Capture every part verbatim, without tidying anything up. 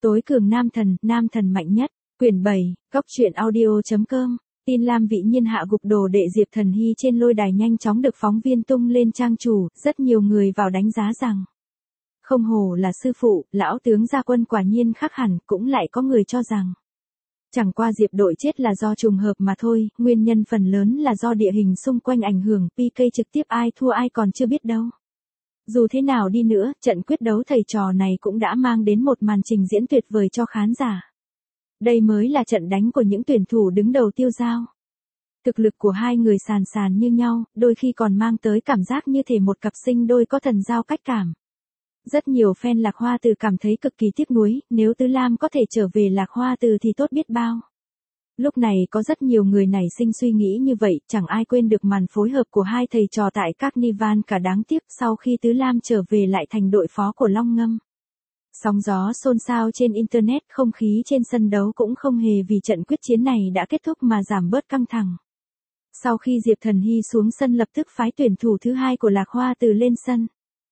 Tối cường nam thần, nam thần mạnh nhất. Quyển bảy, góc truyện audio chấm com. Tin Lam Vĩ Nhiên hạ gục đồ đệ Diệp Thần Hy trên lôi đài nhanh chóng được phóng viên tung lên trang chủ, rất nhiều người vào đánh giá rằng không hổ là sư phụ, lão tướng gia quân quả nhiên khác hẳn, cũng lại có người cho rằng chẳng qua Diệp đội chết là do trùng hợp mà thôi, nguyên nhân phần lớn là do địa hình xung quanh ảnh hưởng, pê ca trực tiếp ai thua ai còn chưa biết đâu. Dù thế nào đi nữa, trận quyết đấu thầy trò này cũng đã mang đến một màn trình diễn tuyệt vời cho khán giả. Đây mới là trận đánh của những tuyển thủ đứng đầu tiêu dao. Thực lực của hai người sàn sàn như nhau, đôi khi còn mang tới cảm giác như thể một cặp sinh đôi có thần giao cách cảm. Rất nhiều fan Lạc Hoa Từ cảm thấy cực kỳ tiếc nuối, nếu Tứ Lam có thể trở về Lạc Hoa Từ thì tốt biết bao. Lúc này có rất nhiều người nảy sinh suy nghĩ như vậy, chẳng ai quên được màn phối hợp của hai thầy trò tại Carnival cả đáng tiếc sau khi Tứ Lam trở về lại thành đội phó của Long Ngâm. Sóng gió xôn xao trên Internet, không khí trên sân đấu cũng không hề vì trận quyết chiến này đã kết thúc mà giảm bớt căng thẳng. Sau khi Diệp Thần Hy xuống sân lập tức phái tuyển thủ thứ hai của Lạc Hoa Từ lên sân.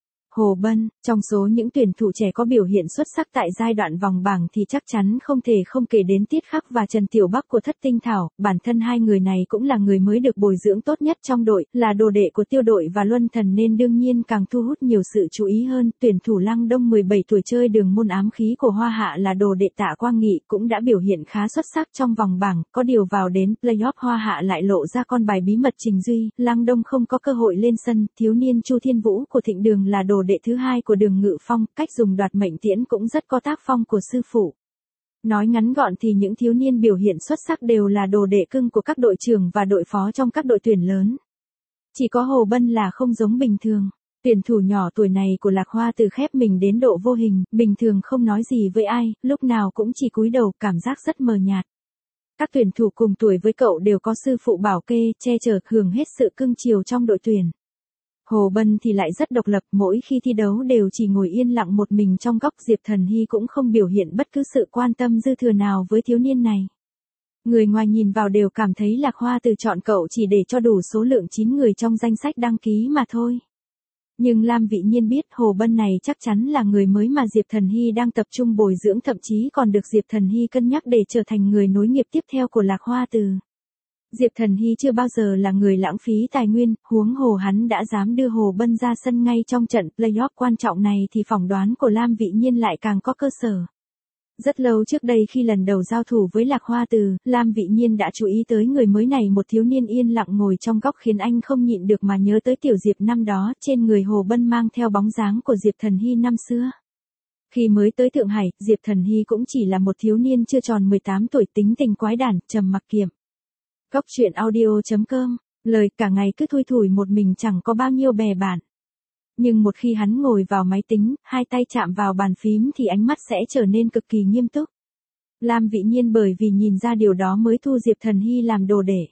Hồ Bân, trong số những tuyển thủ trẻ có biểu hiện xuất sắc tại giai đoạn vòng bảng thì chắc chắn không thể không kể đến Tiết Khắc và Trần Tiểu Bắc của Thất Tinh Thảo, bản thân hai người này cũng là người mới được bồi dưỡng tốt nhất trong đội, là đồ đệ của Tiêu Đội và Luân Thần nên đương nhiên càng thu hút nhiều sự chú ý hơn. Tuyển thủ Lăng Đông mười bảy tuổi chơi đường môn ám khí của Hoa Hạ là đồ đệ Tạ Quang Nghị cũng đã biểu hiện khá xuất sắc trong vòng bảng, có điều vào đến playoff Hoa Hạ lại lộ ra con bài bí mật Trình Duy, Lăng Đông không có cơ hội lên sân, thiếu niên Chu Thiên Vũ của Thịnh Đường là đồ đệ thứ hai của Đường Ngự Phong, cách dùng đoạt mệnh tiễn cũng rất có tác phong của sư phụ. Nói ngắn gọn thì những thiếu niên biểu hiện xuất sắc đều là đồ đệ cưng của các đội trưởng và đội phó trong các đội tuyển lớn. Chỉ có Hồ Bân là không giống bình thường. Tuyển thủ nhỏ tuổi này của Lạc Hoa Từ khép mình đến độ vô hình, bình thường không nói gì với ai, lúc nào cũng chỉ cúi đầu, cảm giác rất mờ nhạt. Các tuyển thủ cùng tuổi với cậu đều có sư phụ bảo kê, che chở, hưởng hết sự cưng chiều trong đội tuyển. Hồ Bân thì lại rất độc lập, mỗi khi thi đấu đều chỉ ngồi yên lặng một mình trong góc. Diệp Thần Hy cũng không biểu hiện bất cứ sự quan tâm dư thừa nào với thiếu niên này. Người ngoài nhìn vào đều cảm thấy Lạc Hoa Từ chọn cậu chỉ để cho đủ số lượng chín người trong danh sách đăng ký mà thôi. Nhưng Lam Vĩ Nhiên biết Hồ Bân này chắc chắn là người mới mà Diệp Thần Hy đang tập trung bồi dưỡng, thậm chí còn được Diệp Thần Hy cân nhắc để trở thành người nối nghiệp tiếp theo của Lạc Hoa Từ. Diệp Thần Hy chưa bao giờ là người lãng phí tài nguyên, huống hồ hắn đã dám đưa Hồ Bân ra sân ngay trong trận playoff quan trọng này thì phỏng đoán của Lam Vĩ Nhiên lại càng có cơ sở. Rất lâu trước đây khi lần đầu giao thủ với Lạc Hoa Từ, Lam Vĩ Nhiên đã chú ý tới người mới này, một thiếu niên yên lặng ngồi trong góc khiến anh không nhịn được mà nhớ tới Tiểu Diệp năm đó, trên người Hồ Bân mang theo bóng dáng của Diệp Thần Hy năm xưa. Khi mới tới Thượng Hải, Diệp Thần Hy cũng chỉ là một thiếu niên chưa tròn mười tám tuổi, tính tình quái đản, trầm mặc kiệm. Góc truyện audio chấm com, lời cả ngày cứ thui thủi một mình chẳng có bao nhiêu bè bạn. Nhưng một khi hắn ngồi vào máy tính, hai tay chạm vào bàn phím thì ánh mắt sẽ trở nên cực kỳ nghiêm túc. Lam Vĩ Nhiên bởi vì nhìn ra điều đó mới thu Diệp Thần Hy làm đồ đệ.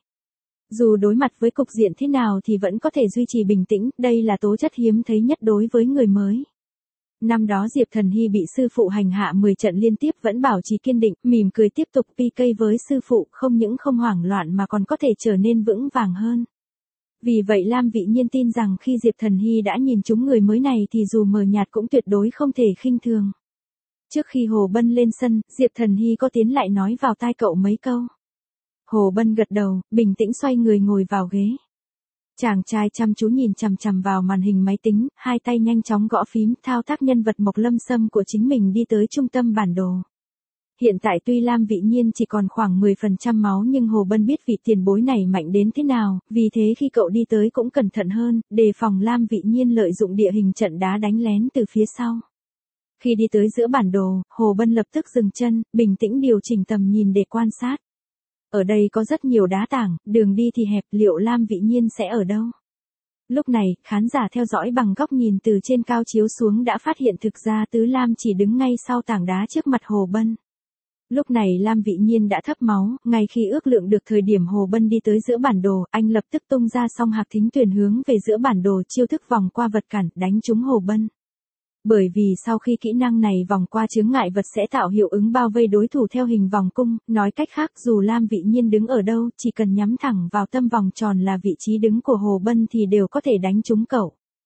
Dù đối mặt với cục diện thế nào thì vẫn có thể duy trì bình tĩnh, đây là tố chất hiếm thấy nhất đối với người mới. Năm đó Diệp Thần Hy bị sư phụ hành hạ mười trận liên tiếp vẫn bảo trì kiên định, mỉm cười tiếp tục pê ca với sư phụ, không những không hoảng loạn mà còn có thể trở nên vững vàng hơn. Vì vậy Lam Vĩ Nhiên tin rằng khi Diệp Thần Hy đã nhìn trúng người mới này thì dù mờ nhạt cũng tuyệt đối không thể khinh thường. Trước khi Hồ Bân lên sân, Diệp Thần Hy có tiến lại nói vào tai cậu mấy câu. Hồ Bân gật đầu, bình tĩnh xoay người ngồi vào ghế. Chàng trai chăm chú nhìn chằm chằm vào màn hình máy tính, hai tay nhanh chóng gõ phím, thao tác nhân vật Mộc Lâm Sâm của chính mình đi tới trung tâm bản đồ. Hiện tại tuy Lam Vĩ Nhiên chỉ còn khoảng mười phần trăm máu nhưng Hồ Bân biết vị tiền bối này mạnh đến thế nào, vì thế khi cậu đi tới cũng cẩn thận hơn, đề phòng Lam Vĩ Nhiên lợi dụng địa hình trận đá đánh lén từ phía sau. Khi đi tới giữa bản đồ, Hồ Bân lập tức dừng chân, bình tĩnh điều chỉnh tầm nhìn để quan sát. Ở đây có rất nhiều đá tảng, đường đi thì hẹp, liệu Lam Vĩ Nhiên sẽ ở đâu? Lúc này, khán giả theo dõi bằng góc nhìn từ trên cao chiếu xuống đã phát hiện thực ra Tứ Lam chỉ đứng ngay sau tảng đá trước mặt Hồ Bân. Lúc này Lam Vĩ Nhiên đã thấp máu, ngay khi ước lượng được thời điểm Hồ Bân đi tới giữa bản đồ, anh lập tức tung ra song hạc thính tuyển hướng về giữa bản đồ, chiêu thức vòng qua vật cản, đánh trúng Hồ Bân. Bởi vì sau khi kỹ năng này vòng qua chướng ngại vật sẽ tạo hiệu ứng bao vây đối thủ theo hình vòng cung, nói cách khác dù Lam Vĩ Nhiên đứng ở đâu, chỉ cần nhắm thẳng vào tâm vòng tròn là vị trí đứng của Hồ Bân thì đều có thể đánh trúng cậu.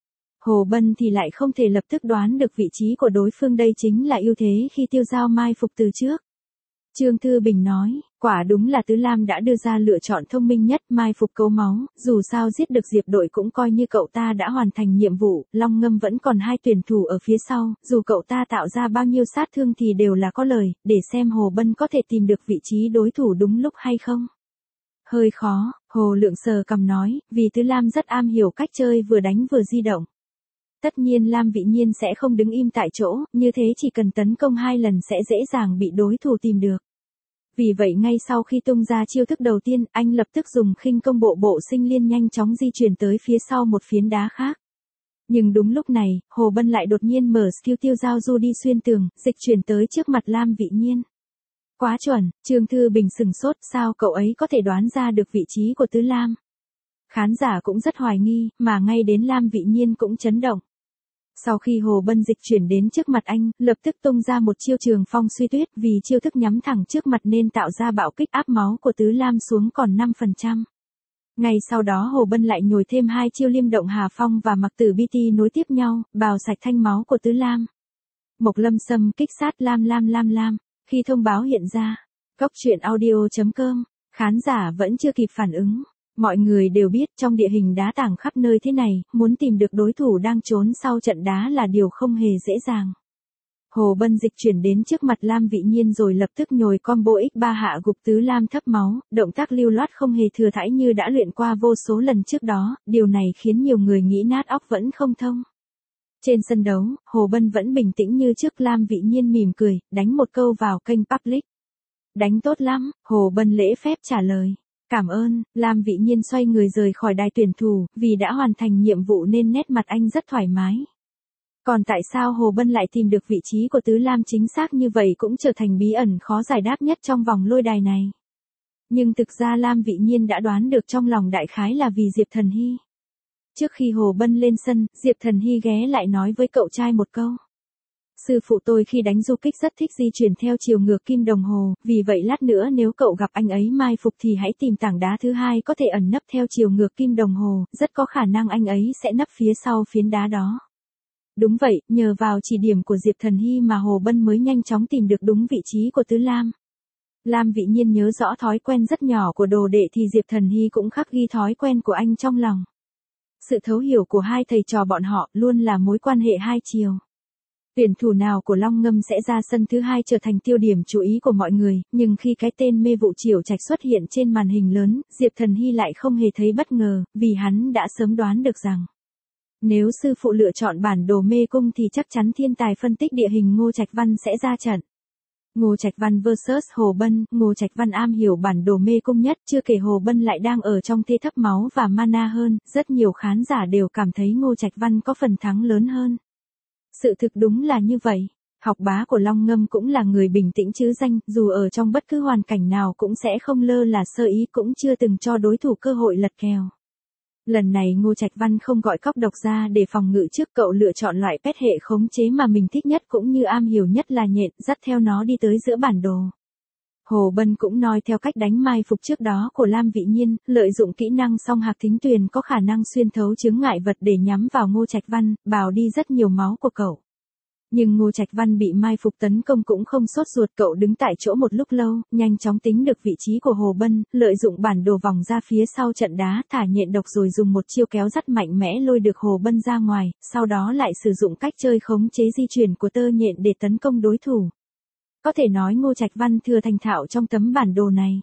Hồ Bân thì lại không thể lập tức đoán được vị trí của đối phương, đây chính là ưu thế khi Tiêu Giao mai phục từ trước. Trương Thư Bình nói, quả đúng là Tứ Lam đã đưa ra lựa chọn thông minh nhất, mai phục cấu máu, dù sao giết được Diệp đội cũng coi như cậu ta đã hoàn thành nhiệm vụ, Long Ngâm vẫn còn hai tuyển thủ ở phía sau, dù cậu ta tạo ra bao nhiêu sát thương thì đều là có lời, để xem Hồ Bân có thể tìm được vị trí đối thủ đúng lúc hay không. Hơi khó, Hồ Lượng sờ cằm nói, vì Tứ Lam rất am hiểu cách chơi vừa đánh vừa di động. Tất nhiên Lam Vĩ Nhiên sẽ không đứng im tại chỗ, như thế chỉ cần tấn công hai lần sẽ dễ dàng bị đối thủ tìm được. Vì vậy ngay sau khi tung ra chiêu thức đầu tiên, anh lập tức dùng khinh công bộ bộ sinh liên nhanh chóng di chuyển tới phía sau một phiến đá khác. Nhưng đúng lúc này, Hồ Bân lại đột nhiên mở skill Tiêu Giao Du đi xuyên tường, dịch chuyển tới trước mặt Lam Vĩ Nhiên. Quá chuẩn, Trương Thư Bình sừng sốt, sao cậu ấy có thể đoán ra được vị trí của Tứ Lam? Khán giả cũng rất hoài nghi, mà ngay đến Lam Vĩ Nhiên cũng chấn động. Sau khi Hồ Bân dịch chuyển đến trước mặt anh, lập tức tung ra một chiêu trường phong suy tuyết, vì chiêu thức nhắm thẳng trước mặt nên tạo ra bạo kích áp máu của Tứ Lam xuống còn năm phần trăm. Ngay sau đó Hồ Bân lại nhồi thêm hai chiêu liêm động hà phong và mặc tử bi ti nối tiếp nhau, bào sạch thanh máu của Tứ Lam. Mộc Lâm Sâm kích sát Lam Lam Lam Lam, khi thông báo hiện ra, cốc truyện audio chấm com, khán giả vẫn chưa kịp phản ứng. Mọi người đều biết trong địa hình đá tảng khắp nơi thế này, muốn tìm được đối thủ đang trốn sau trận đá là điều không hề dễ dàng. Hồ Bân dịch chuyển đến trước mặt Lam Vĩ Nhiên rồi lập tức nhồi combo nhân ba hạ gục Tứ Lam thấp máu, động tác lưu loát không hề thừa thãi như đã luyện qua vô số lần trước đó, điều này khiến nhiều người nghĩ nát óc vẫn không thông. Trên sân đấu, Hồ Bân vẫn bình tĩnh như trước, Lam Vĩ Nhiên mỉm cười, đánh một câu vào kênh public. Đánh tốt lắm, Hồ Bân lễ phép trả lời. Cảm ơn, Lam Vĩ Nhiên xoay người rời khỏi đài tuyển thủ, vì đã hoàn thành nhiệm vụ nên nét mặt anh rất thoải mái. Còn tại sao Hồ Bân lại tìm được vị trí của Tứ Lam chính xác như vậy cũng trở thành bí ẩn khó giải đáp nhất trong vòng lôi đài này. Nhưng thực ra Lam Vĩ Nhiên đã đoán được trong lòng đại khái là vì Diệp Thần Hy. Trước khi Hồ Bân lên sân, Diệp Thần Hy ghé lại nói với cậu trai một câu. Sư phụ tôi khi đánh du kích rất thích di chuyển theo chiều ngược kim đồng hồ, vì vậy lát nữa nếu cậu gặp anh ấy mai phục thì hãy tìm tảng đá thứ hai có thể ẩn nấp theo chiều ngược kim đồng hồ, rất có khả năng anh ấy sẽ nấp phía sau phiến đá đó. Đúng vậy, nhờ vào chỉ điểm của Diệp Thần Hy mà Hồ Bân mới nhanh chóng tìm được đúng vị trí của Tứ Lam. Lam Vĩ Nhiên nhớ rõ thói quen rất nhỏ của đồ đệ thì Diệp Thần Hy cũng khắc ghi thói quen của anh trong lòng. Sự thấu hiểu của hai thầy trò bọn họ luôn là mối quan hệ hai chiều. Tuyển thủ nào của Long Ngâm sẽ ra sân thứ hai trở thành tiêu điểm chú ý của mọi người, nhưng khi cái tên Mê Vụ Triều Trạch xuất hiện trên màn hình lớn, Diệp Thần Hy lại không hề thấy bất ngờ, vì hắn đã sớm đoán được rằng nếu sư phụ lựa chọn bản đồ mê cung thì chắc chắn thiên tài phân tích địa hình Ngô Trạch Văn sẽ ra trận. Ngô Trạch Văn versus Hồ Bân, Ngô Trạch Văn am hiểu bản đồ mê cung nhất, chưa kể Hồ Bân lại đang ở trong thế thấp máu và mana hơn, rất nhiều khán giả đều cảm thấy Ngô Trạch Văn có phần thắng lớn hơn. Sự thực đúng là như vậy. Học bá của Long Ngâm cũng là người bình tĩnh chứ danh, dù ở trong bất cứ hoàn cảnh nào cũng sẽ không lơ là sơ ý, cũng chưa từng cho đối thủ cơ hội lật kèo. Lần này Ngô Trạch Văn không gọi cóc độc ra để phòng ngự trước, cậu lựa chọn loại pet hệ khống chế mà mình thích nhất cũng như am hiểu nhất là nhện, dắt theo nó đi tới giữa bản đồ. Hồ Bân cũng nói theo cách đánh mai phục trước đó của Lam Vĩ Nhiên, lợi dụng kỹ năng song hạc thính tuyền có khả năng xuyên thấu chướng ngại vật để nhắm vào Ngô Trạch Văn, bào đi rất nhiều máu của cậu. Nhưng Ngô Trạch Văn bị mai phục tấn công cũng không sốt ruột, cậu đứng tại chỗ một lúc lâu, nhanh chóng tính được vị trí của Hồ Bân, lợi dụng bản đồ vòng ra phía sau trận đá, thả nhện độc rồi dùng một chiêu kéo dắt mạnh mẽ lôi được Hồ Bân ra ngoài, sau đó lại sử dụng cách chơi khống chế di chuyển của tơ nhện để tấn công đối thủ. Có thể nói Ngô Trạch Văn thừa thành thạo trong tấm bản đồ này.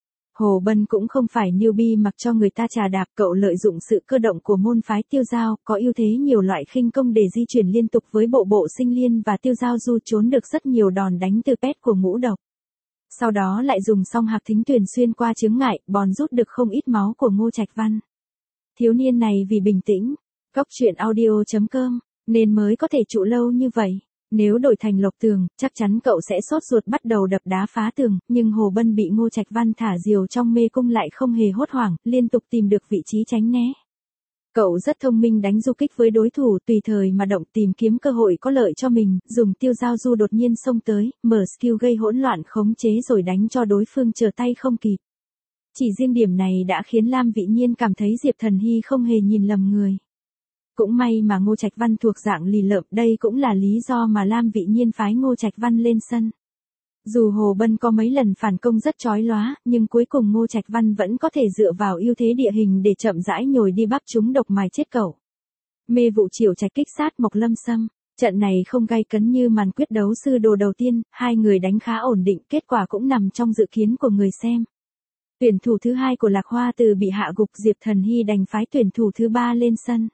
Hồ Bân cũng không phải newbie mặc cho người ta trà đạp, cậu lợi dụng sự cơ động của môn phái Tiêu Giao, có ưu thế nhiều loại khinh công để di chuyển liên tục với bộ bộ sinh liên và Tiêu Giao Du, trốn được rất nhiều đòn đánh từ pet của ngũ độc. Sau đó lại dùng song hạc thính tuyền xuyên qua chướng ngại, bòn rút được không ít máu của Ngô Trạch Văn. Thiếu niên này vì bình tĩnh, cốc truyện audio chấm com, nên mới có thể trụ lâu như vậy. Nếu đổi thành Lộc Tường, chắc chắn cậu sẽ sốt ruột bắt đầu đập đá phá tường, nhưng Hồ Bân bị Ngô Trạch Văn thả diều trong mê cung lại không hề hốt hoảng, liên tục tìm được vị trí tránh né. Cậu rất thông minh đánh du kích với đối thủ, tùy thời mà động, tìm kiếm cơ hội có lợi cho mình, dùng Tiêu Giao Du đột nhiên xông tới, mở skill gây hỗn loạn khống chế rồi đánh cho đối phương trở tay không kịp. Chỉ riêng điểm này đã khiến Lam Vĩ Nhiên cảm thấy Diệp Thần Hy không hề nhìn lầm người. Cũng may mà Ngô Trạch Văn thuộc dạng lì lợm, đây cũng là lý do mà Lam Vị Nhiên phái Ngô Trạch Văn lên sân. Dù Hồ Bân có mấy lần phản công rất chói lóa, nhưng cuối cùng Ngô Trạch Văn vẫn có thể dựa vào ưu thế địa hình để chậm rãi nhồi đi bắp chúng độc mài chết cậu. Mê vụ Triệu Trạch kích sát Mộc Lâm Sâm. Trận này không gay cấn như màn quyết đấu sư đồ đầu tiên, hai người đánh khá ổn định, kết quả cũng nằm trong dự kiến của người xem. Tuyển thủ thứ hai của Lạc Hoa Từ bị hạ gục, Diệp Thần Hy đành phái tuyển thủ thứ ba lên sân.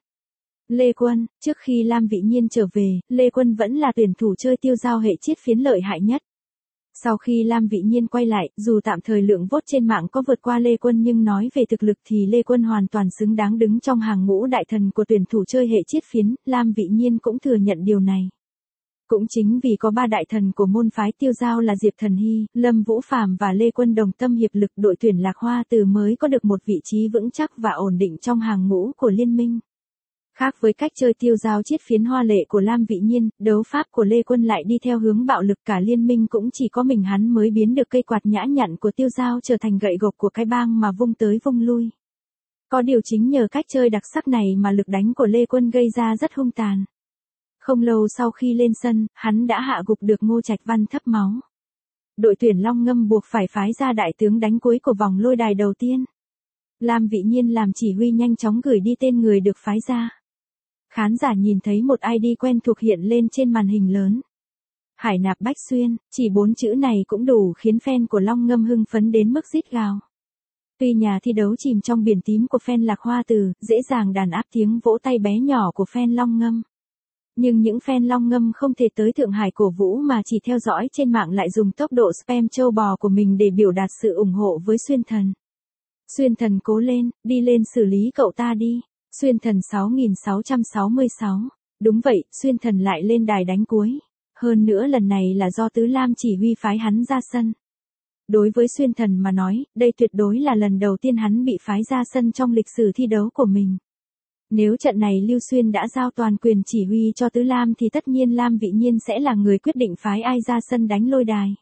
Lê Quân, trước khi Lam Vị Nhiên trở về, Lê Quân vẫn là tuyển thủ chơi tiêu dao hệ chiết phiến lợi hại nhất. Sau khi Lam Vị Nhiên quay lại, dù tạm thời lượng vote trên mạng có vượt qua Lê Quân nhưng nói về thực lực thì Lê Quân hoàn toàn xứng đáng đứng trong hàng ngũ đại thần của tuyển thủ chơi hệ chiết phiến, Lam Vị Nhiên cũng thừa nhận điều này. Cũng chính vì có ba đại thần của môn phái tiêu dao là Diệp Thần Hy, Lâm Vũ Phàm và Lê Quân đồng tâm hiệp lực, đội tuyển Lạc Hoa Từ mới có được một vị trí vững chắc và ổn định trong hàng ngũ của liên minh. Khác với cách chơi tiêu dao chiết phiến hoa lệ của Lam Vị Nhiên, đấu pháp của Lê Quân lại đi theo hướng bạo lực, cả liên minh cũng chỉ có mình hắn mới biến được cây quạt nhã nhặn của tiêu dao trở thành gậy gộc của cái bang mà vung tới vung lui. Có điều chính nhờ cách chơi đặc sắc này mà lực đánh của Lê Quân gây ra rất hung tàn. Không lâu sau khi lên sân, hắn đã hạ gục được Ngô Trạch Văn thấp máu. Đội tuyển Long Ngâm buộc phải phái ra đại tướng đánh cuối của vòng lôi đài đầu tiên. Lam Vị Nhiên làm chỉ huy nhanh chóng gửi đi tên người được phái ra. Khán giả nhìn thấy một i đê quen thuộc hiện lên trên màn hình lớn. Hải Nạp Bách Xuyên, chỉ bốn chữ này cũng đủ khiến fan của Long Ngâm hưng phấn đến mức rít gào. Tuy nhà thi đấu chìm trong biển tím của fan Lạc Hoa Từ, dễ dàng đàn áp tiếng vỗ tay bé nhỏ của fan Long Ngâm. Nhưng những fan Long Ngâm không thể tới Thượng Hải cổ vũ mà chỉ theo dõi trên mạng lại dùng tốc độ spam trâu bò của mình để biểu đạt sự ủng hộ với Xuyên Thần. Xuyên Thần cố lên, đi lên xử lý cậu ta đi. Xuyên Thần sáu nghìn sáu trăm sáu mươi sáu. Đúng vậy, Xuyên Thần lại lên đài đánh cuối. Hơn nữa lần này là do Tứ Lam chỉ huy phái hắn ra sân. Đối với Xuyên Thần mà nói, đây tuyệt đối là lần đầu tiên hắn bị phái ra sân trong lịch sử thi đấu của mình. Nếu trận này Lưu Xuyên đã giao toàn quyền chỉ huy cho Tứ Lam thì tất nhiên Lam Vị Nhiên sẽ là người quyết định phái ai ra sân đánh lôi đài.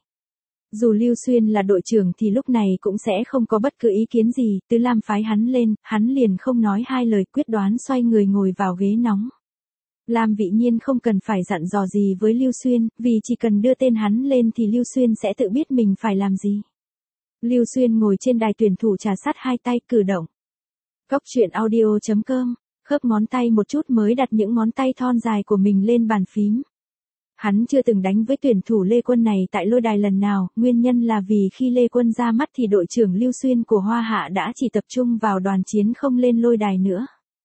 Dù Lưu Xuyên là đội trưởng thì lúc này cũng sẽ không có bất cứ ý kiến gì, Tứ Lam phái hắn lên, hắn liền không nói hai lời, quyết đoán xoay người ngồi vào ghế nóng. Lam Vị Nhiên không cần phải dặn dò gì với Lưu Xuyên, vì chỉ cần đưa tên hắn lên thì Lưu Xuyên sẽ tự biết mình phải làm gì. Lưu Xuyên ngồi trên đài tuyển thủ trà sát hai tay cử động. Góc truyện audio chấm com, khớp ngón tay một chút mới đặt những ngón tay thon dài của mình lên bàn phím. Hắn chưa từng đánh với tuyển thủ Lê Quân này tại lôi đài lần nào, nguyên nhân là vì khi Lê Quân ra mắt thì đội trưởng Lưu Xuyên của Hoa Hạ đã chỉ tập trung vào đoàn chiến không lên lôi đài nữa.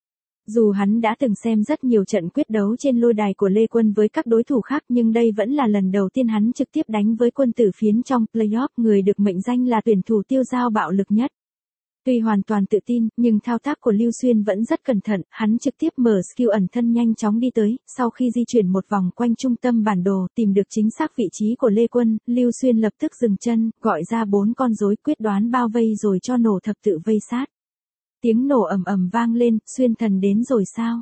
Dù hắn đã từng xem rất nhiều trận quyết đấu trên lôi đài của Lê Quân với các đối thủ khác nhưng đây vẫn là lần đầu tiên hắn trực tiếp đánh với Quân Tử Phiến trong playoff, người được mệnh danh là tuyển thủ tiêu dao bạo lực nhất. Tuy hoàn toàn tự tin, nhưng thao tác của Lưu Xuyên vẫn rất cẩn thận, hắn trực tiếp mở skill ẩn thân nhanh chóng đi tới, sau khi di chuyển một vòng quanh trung tâm bản đồ, tìm được chính xác vị trí của Lê Quân, Lưu Xuyên lập tức dừng chân, gọi ra bốn con rối, quyết đoán bao vây rồi cho nổ thập tự vây sát. Tiếng nổ ầm ầm vang lên, Xuyên Thần đến rồi sao?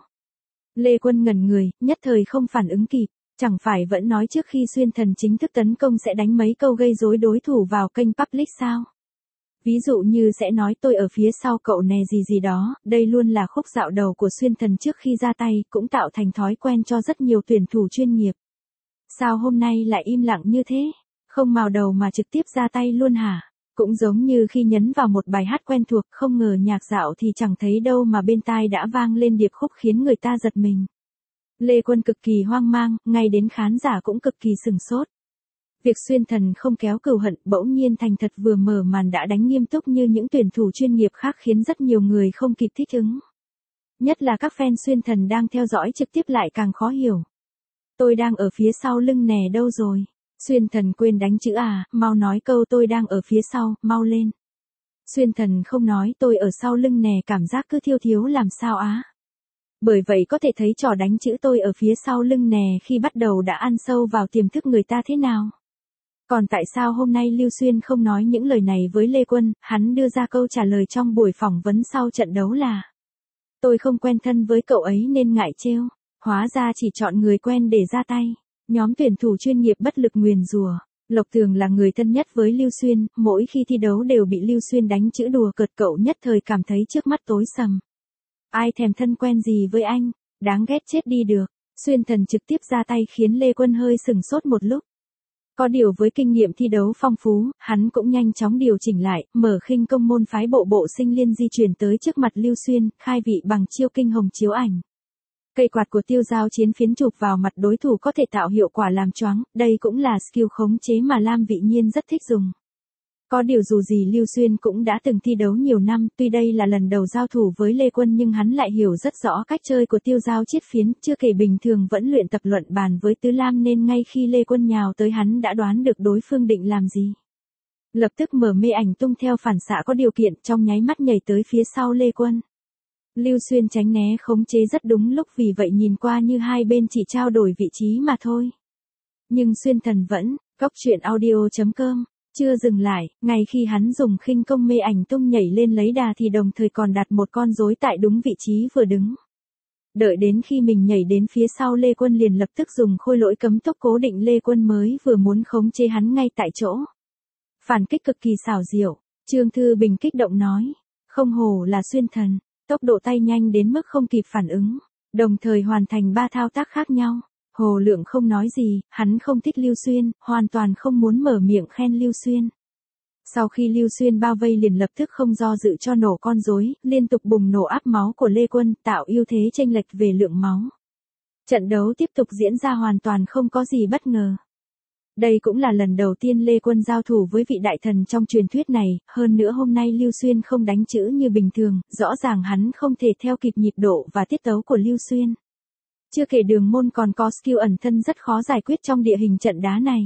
Lê Quân ngẩn người, nhất thời không phản ứng kịp, chẳng phải vẫn nói trước khi Xuyên Thần chính thức tấn công sẽ đánh mấy câu gây rối đối thủ vào kênh public sao? Ví dụ như sẽ nói tôi ở phía sau cậu nè gì gì đó, đây luôn là khúc dạo đầu của Xuyên Thần trước khi ra tay, cũng tạo thành thói quen cho rất nhiều tuyển thủ chuyên nghiệp. Sao hôm nay lại im lặng như thế? Không mào đầu mà trực tiếp ra tay luôn hả? Cũng giống như khi nhấn vào một bài hát quen thuộc, không ngờ nhạc dạo thì chẳng thấy đâu mà bên tai đã vang lên điệp khúc khiến người ta giật mình. Lê Quân cực kỳ hoang mang, ngay đến khán giả cũng cực kỳ sừng sốt. Việc Xuyên Thần không kéo cừu hận, bỗng nhiên thành thật vừa mở màn đã đánh nghiêm túc như những tuyển thủ chuyên nghiệp khác khiến rất nhiều người không kịp thích ứng. Nhất là các fan Xuyên Thần đang theo dõi trực tiếp lại càng khó hiểu. Tôi đang ở phía sau lưng nè đâu rồi? Xuyên Thần quên đánh chữ à, mau nói câu tôi đang ở phía sau, mau lên. Xuyên Thần không nói tôi ở sau lưng nè, cảm giác cứ thiêu thiếu làm sao á. Bởi vậy có thể thấy trò đánh chữ tôi ở phía sau lưng nè khi bắt đầu đã ăn sâu vào tiềm thức người ta thế nào. Còn tại sao hôm nay Lưu Xuyên không nói những lời này với Lê Quân, hắn đưa ra câu trả lời trong buổi phỏng vấn sau trận đấu là: tôi không quen thân với cậu ấy nên ngại trêu, hóa ra chỉ chọn người quen để ra tay. Nhóm tuyển thủ chuyên nghiệp bất lực nguyền rủa. Lộc Tường là người thân nhất với Lưu Xuyên, mỗi khi thi đấu đều bị Lưu Xuyên đánh chữ đùa cợt, cậu nhất thời cảm thấy trước mắt tối sầm. Ai thèm thân quen gì với anh, Đáng ghét chết đi được. Xuyên Thần trực tiếp ra tay khiến Lê Quân hơi sừng sốt một lúc. Có điều với kinh nghiệm thi đấu phong phú, hắn cũng nhanh chóng điều chỉnh lại, mở khinh công môn phái bộ bộ sinh liên di chuyển tới trước mặt Lưu Xuyên, khai vị bằng chiêu kinh hồng chiếu ảnh. Cây quạt của Tiêu Giao chiến phiến chụp vào mặt đối thủ có thể tạo hiệu quả làm choáng, đây cũng là skill khống chế mà Lam Vị Nhiên rất thích dùng. Có điều dù gì Lưu Xuyên cũng đã từng thi đấu nhiều năm, tuy đây là lần đầu giao thủ với Lê Quân nhưng hắn lại hiểu rất rõ cách chơi của Tiêu Giao chiết phiến, chưa kể bình thường vẫn luyện tập luận bàn với Tứ Lam nên ngay khi Lê Quân nhào tới hắn đã đoán được đối phương định làm gì. Lập tức mở mê ảnh tung theo phản xạ có điều kiện trong nháy mắt nhảy tới phía sau Lê Quân. Lưu Xuyên tránh né khống chế rất đúng lúc vì vậy nhìn qua như hai bên chỉ trao đổi vị trí mà thôi. Nhưng Xuyên Thần vẫn, góc truyện audio chấm com. Chưa dừng lại, ngay khi hắn dùng khinh công mê ảnh tung nhảy lên lấy đà thì đồng thời còn đặt một con rối tại đúng vị trí vừa đứng. Đợi đến khi mình nhảy đến phía sau Lê Quân liền lập tức dùng khôi lỗi cấm tốc cố định Lê Quân mới vừa muốn khống chế hắn ngay tại chỗ. Phản kích cực kỳ xảo diệu, Trương Thư Bình kích động nói, không hổ là Xuyên Thần, tốc độ tay nhanh đến mức không kịp phản ứng, đồng thời hoàn thành ba thao tác khác nhau. Hồ Lượng không nói gì, hắn không thích Lưu Xuyên, hoàn toàn không muốn mở miệng khen Lưu Xuyên. Sau khi Lưu Xuyên bao vây liền lập tức không do dự cho nổ con rối, liên tục bùng nổ áp máu của Lê Quân, tạo ưu thế chênh lệch về lượng máu. Trận đấu tiếp tục diễn ra hoàn toàn không có gì bất ngờ. Đây cũng là lần đầu tiên Lê Quân giao thủ với vị đại thần trong truyền thuyết này, hơn nữa hôm nay Lưu Xuyên không đánh chữ như bình thường, rõ ràng hắn không thể theo kịp nhịp độ và tiết tấu của Lưu Xuyên. Chưa kể Đường Môn còn có skill ẩn thân rất khó giải quyết trong địa hình trận đá này.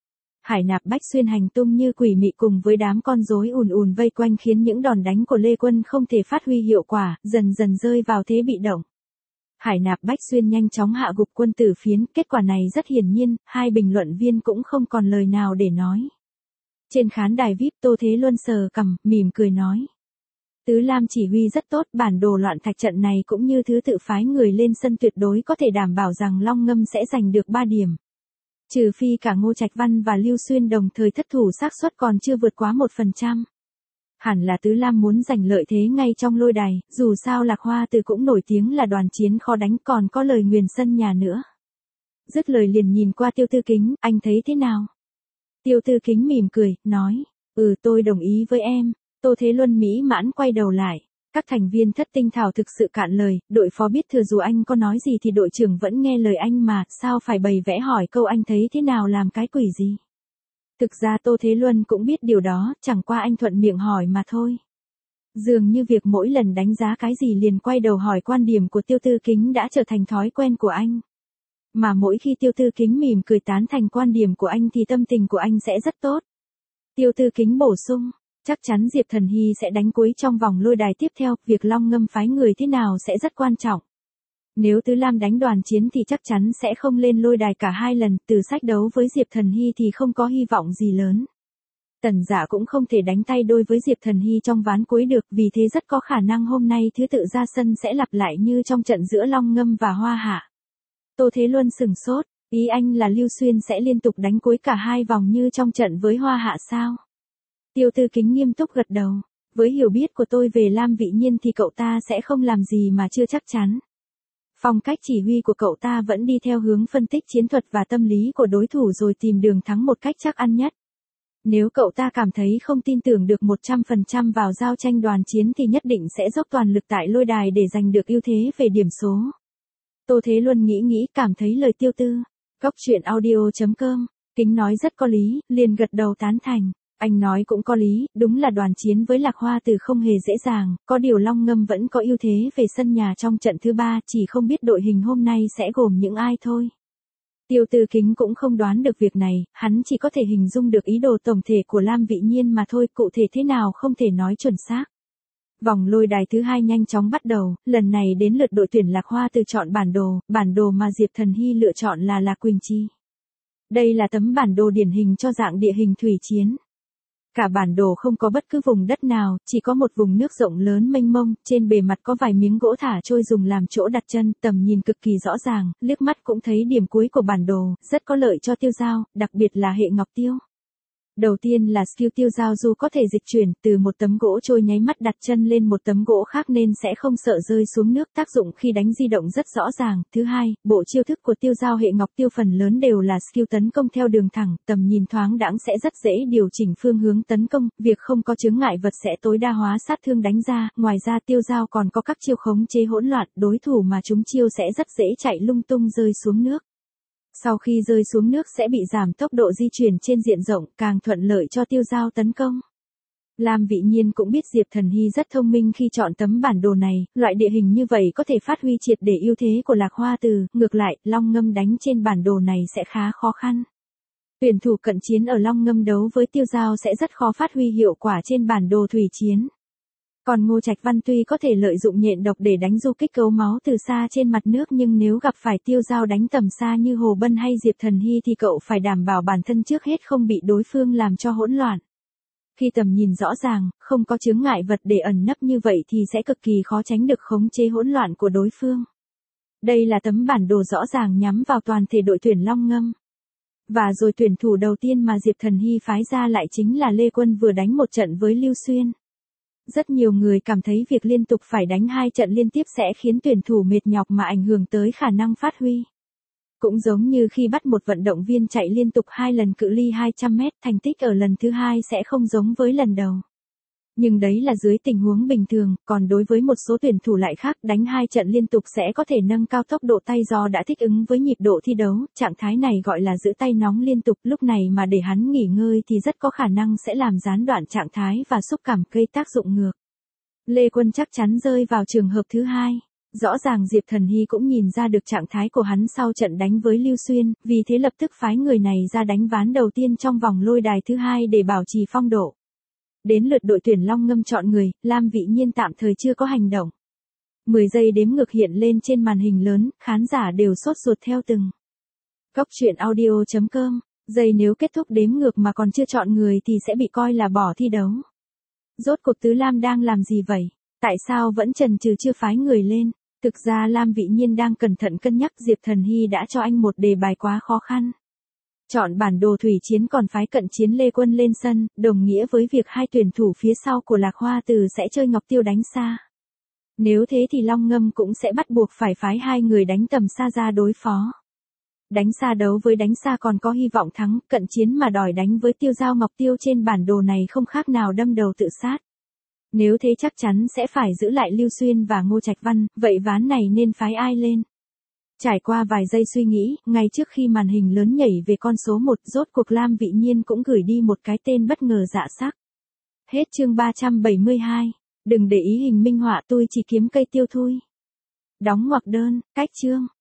Hải Nạp Bách Xuyên hành tung như quỷ mị cùng với đám con rối ùn ùn vây quanh khiến những đòn đánh của Lê Quân không thể phát huy hiệu quả, dần dần rơi vào thế bị động. Hải Nạp Bách Xuyên nhanh chóng hạ gục Quân Tử Phiến, kết quả này rất hiển nhiên, hai bình luận viên cũng không còn lời nào để nói. Trên khán đài vi ai pi Tô Thế Luân sờ cằm, mỉm cười nói. Tứ Lam chỉ huy rất tốt, bản đồ loạn thạch trận này cũng như thứ tự phái người lên sân tuyệt đối có thể đảm bảo rằng Long Ngâm sẽ giành được ba điểm. Trừ phi cả Ngô Trạch Văn và Lưu Xuyên đồng thời thất thủ xác suất còn chưa vượt quá một phần trăm. Hẳn là Tứ Lam muốn giành lợi thế ngay trong lôi đài, dù sao Lạc Hoa Từ cũng nổi tiếng là đoàn chiến khó đánh còn có lời nguyền sân nhà nữa. Dứt lời liền nhìn qua Tiêu Tư Kính, anh thấy thế nào? Tiêu Tư Kính mỉm cười, nói, ừ tôi đồng ý với em. Tô Thế Luân mỹ mãn quay đầu lại. Các thành viên Thất Tinh Thảo thực sự cạn lời, đội phó biết thừa dù anh có nói gì thì đội trưởng vẫn nghe lời anh mà, sao phải bày vẽ hỏi câu anh thấy thế nào làm cái quỷ gì. Thực ra Tô Thế Luân cũng biết điều đó, chẳng qua anh thuận miệng hỏi mà thôi. Dường như việc mỗi lần đánh giá cái gì liền quay đầu hỏi quan điểm của Tiêu Tư Kính đã trở thành thói quen của anh. Mà mỗi khi Tiêu Tư Kính mỉm cười tán thành quan điểm của anh thì tâm tình của anh sẽ rất tốt. Tiêu Tư Kính bổ sung. Chắc chắn Diệp Thần Hy sẽ đánh cuối trong vòng lôi đài tiếp theo, việc Long Ngâm phái người thế nào sẽ rất quan trọng. Nếu Tứ Lam đánh đoàn chiến thì chắc chắn sẽ không lên lôi đài cả hai lần, từ sách đấu với Diệp Thần Hy thì không có hy vọng gì lớn. Tần Dạ cũng không thể đánh tay đôi với Diệp Thần Hy trong ván cuối được, vì thế rất có khả năng hôm nay thứ tự ra sân sẽ lặp lại như trong trận giữa Long Ngâm và Hoa Hạ. Tô Thế Luân sừng sốt, ý anh là Lưu Xuyên sẽ liên tục đánh cuối cả hai vòng như trong trận với Hoa Hạ sao? Tiêu Tư Kính nghiêm túc gật đầu, với hiểu biết của tôi về Lam Vị Nhiên thì cậu ta sẽ không làm gì mà chưa chắc chắn. Phong cách chỉ huy của cậu ta vẫn đi theo hướng phân tích chiến thuật và tâm lý của đối thủ rồi tìm đường thắng một cách chắc ăn nhất. Nếu cậu ta cảm thấy không tin tưởng được một trăm phần trăm vào giao tranh đoàn chiến thì nhất định sẽ dốc toàn lực tại lôi đài để giành được ưu thế về điểm số. Tô Thế Luân nghĩ nghĩ cảm thấy lời Tiêu Tư. Góc truyện audio chấm com, Kính nói rất có lý, liền gật đầu tán thành. Anh nói cũng có lý, đúng là đoàn chiến với Lạc Hoa Từ không hề dễ dàng, có điều Long Ngâm vẫn có ưu thế về sân nhà trong trận thứ ba, chỉ không biết đội hình hôm nay sẽ gồm những ai thôi. Tiêu Tư Kính cũng không đoán được việc này, hắn chỉ có thể hình dung được ý đồ tổng thể của Lam Vị Nhiên mà thôi, cụ thể thế nào không thể nói chuẩn xác. Vòng lôi đài thứ hai nhanh chóng bắt đầu, lần này đến lượt đội tuyển Lạc Hoa Từ chọn bản đồ, bản đồ mà Diệp Thần Hy lựa chọn là Lạc Quỳnh Chi. Đây là tấm bản đồ điển hình cho dạng địa hình thủy chiến. Cả bản đồ không có bất cứ vùng đất nào, chỉ có một vùng nước rộng lớn mênh mông, trên bề mặt có vài miếng gỗ thả trôi dùng làm chỗ đặt chân, tầm nhìn cực kỳ rõ ràng, liếc mắt cũng thấy điểm cuối của bản đồ, rất có lợi cho Tiêu Giao, đặc biệt là hệ Ngọc Tiêu. Đầu tiên là skill tiêu giao du có thể dịch chuyển từ một tấm gỗ trôi nháy mắt đặt chân lên một tấm gỗ khác nên sẽ không sợ rơi xuống nước, tác dụng khi đánh di động rất rõ ràng. Thứ hai, bộ chiêu thức của tiêu giao hệ ngọc tiêu phần lớn đều là skill tấn công theo đường thẳng, tầm nhìn thoáng đãng sẽ rất dễ điều chỉnh phương hướng tấn công, việc không có chướng ngại vật sẽ tối đa hóa sát thương đánh ra. Ngoài ra tiêu giao còn có các chiêu khống chế hỗn loạn, đối thủ mà chúng chiêu sẽ rất dễ chạy lung tung rơi xuống nước. Sau khi rơi xuống nước sẽ bị giảm tốc độ di chuyển trên diện rộng, càng thuận lợi cho tiêu giao tấn công. Lam Vĩ Nhiên cũng biết Diệp Thần Hy rất thông minh khi chọn tấm bản đồ này, loại địa hình như vậy có thể phát huy triệt để ưu thế của Lạc Hoa Từ, ngược lại, Long Ngâm đánh trên bản đồ này sẽ khá khó khăn. Tuyển thủ cận chiến ở Long Ngâm đấu với tiêu giao sẽ rất khó phát huy hiệu quả trên bản đồ thủy chiến. Còn Ngô Trạch Văn tuy có thể lợi dụng nhện độc để đánh du kích cấu máu từ xa trên mặt nước nhưng nếu gặp phải tiêu giao đánh tầm xa như Hồ Bân hay Diệp Thần Hy thì cậu phải đảm bảo bản thân trước hết không bị đối phương làm cho hỗn loạn. Khi tầm nhìn rõ ràng, không có chướng ngại vật để ẩn nấp như vậy thì sẽ cực kỳ khó tránh được khống chế hỗn loạn của đối phương. Đây là tấm bản đồ rõ ràng nhắm vào toàn thể đội tuyển Long Ngâm. Và rồi tuyển thủ đầu tiên mà Diệp Thần Hy phái ra lại chính là Lê Quân vừa đánh một trận với Lưu Xuyên. Rất nhiều người cảm thấy việc liên tục phải đánh hai trận liên tiếp sẽ khiến tuyển thủ mệt nhọc mà ảnh hưởng tới khả năng phát huy. Cũng giống như khi bắt một vận động viên chạy liên tục hai lần cự ly hai trăm mét, thành tích ở lần thứ hai sẽ không giống với lần đầu. Nhưng đấy là dưới tình huống bình thường, còn đối với một số tuyển thủ lại khác, đánh hai trận liên tục sẽ có thể nâng cao tốc độ tay do đã thích ứng với nhịp độ thi đấu, trạng thái này gọi là giữ tay nóng liên tục, lúc này mà để hắn nghỉ ngơi thì rất có khả năng sẽ làm gián đoạn trạng thái và xúc cảm gây tác dụng ngược. Lê Quân chắc chắn rơi vào trường hợp thứ hai. Rõ ràng Diệp Thần Hy cũng nhìn ra được trạng thái của hắn sau trận đánh với Lưu Xuyên, vì thế lập tức phái người này ra đánh ván đầu tiên trong vòng lôi đài thứ hai để bảo trì phong độ. Đến lượt đội tuyển Long Ngâm chọn người, Lam Vĩ Nhiên tạm thời chưa có hành động. mười giây đếm ngược hiện lên trên màn hình lớn, khán giả đều sốt ruột theo từng. Góc truyện audio chấm com, giây nếu kết thúc đếm ngược mà còn chưa chọn người thì sẽ bị coi là bỏ thi đấu. Rốt cuộc Tứ Lam đang làm gì vậy? Tại sao vẫn chần chừ chưa phái người lên? Thực ra Lam Vĩ Nhiên đang cẩn thận cân nhắc Diệp Thần Hy đã cho anh một đề bài quá khó khăn. Chọn bản đồ thủy chiến còn phái cận chiến Lê Quân lên sân, đồng nghĩa với việc hai tuyển thủ phía sau của Lạc Hoa Từ sẽ chơi Ngọc Tiêu đánh xa. Nếu thế thì Long Ngâm cũng sẽ bắt buộc phải phái hai người đánh tầm xa ra đối phó. Đánh xa đấu với đánh xa còn có hy vọng thắng, cận chiến mà đòi đánh với tiêu giao Ngọc Tiêu trên bản đồ này không khác nào đâm đầu tự sát. Nếu thế chắc chắn sẽ phải giữ lại Lưu Xuyên và Ngô Trạch Văn, vậy ván này nên phái ai lên? Trải qua vài giây suy nghĩ, ngay trước khi màn hình lớn nhảy về con số một, rốt cuộc Lam Vĩ Nhiên cũng gửi đi một cái tên bất ngờ dạ sắc. Hết chương ba trăm bảy mươi hai. Đừng để ý hình minh họa, tôi chỉ kiếm cây tiêu thôi. Đóng ngoặc đơn, cách chương.